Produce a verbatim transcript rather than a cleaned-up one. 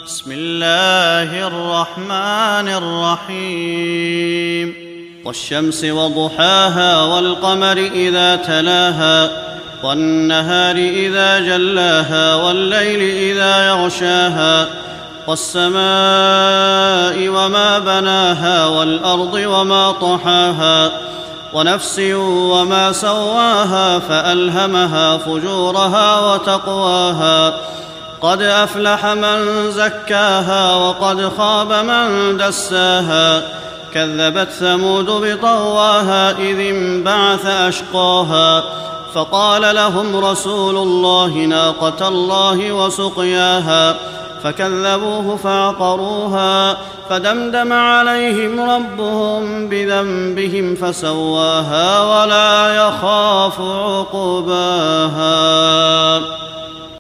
بسم الله الرحمن الرحيم والشمس وضحاها والقمر إذا تلاها والنهار إذا جلاها والليل إذا يغشاها والسماء وما بناها والأرض وما طحاها ونفس وما سواها فألهمها فجورها وتقواها قد أفلح من زكاها وقد خاب من دساها كذبت ثمود بطغواها إذ انبعث أشقاها فقال لهم رسول الله ناقة الله وسقياها فكذبوه فعقروها فدمدم عليهم ربهم بذنبهم فسواها ولا يخاف عقباها.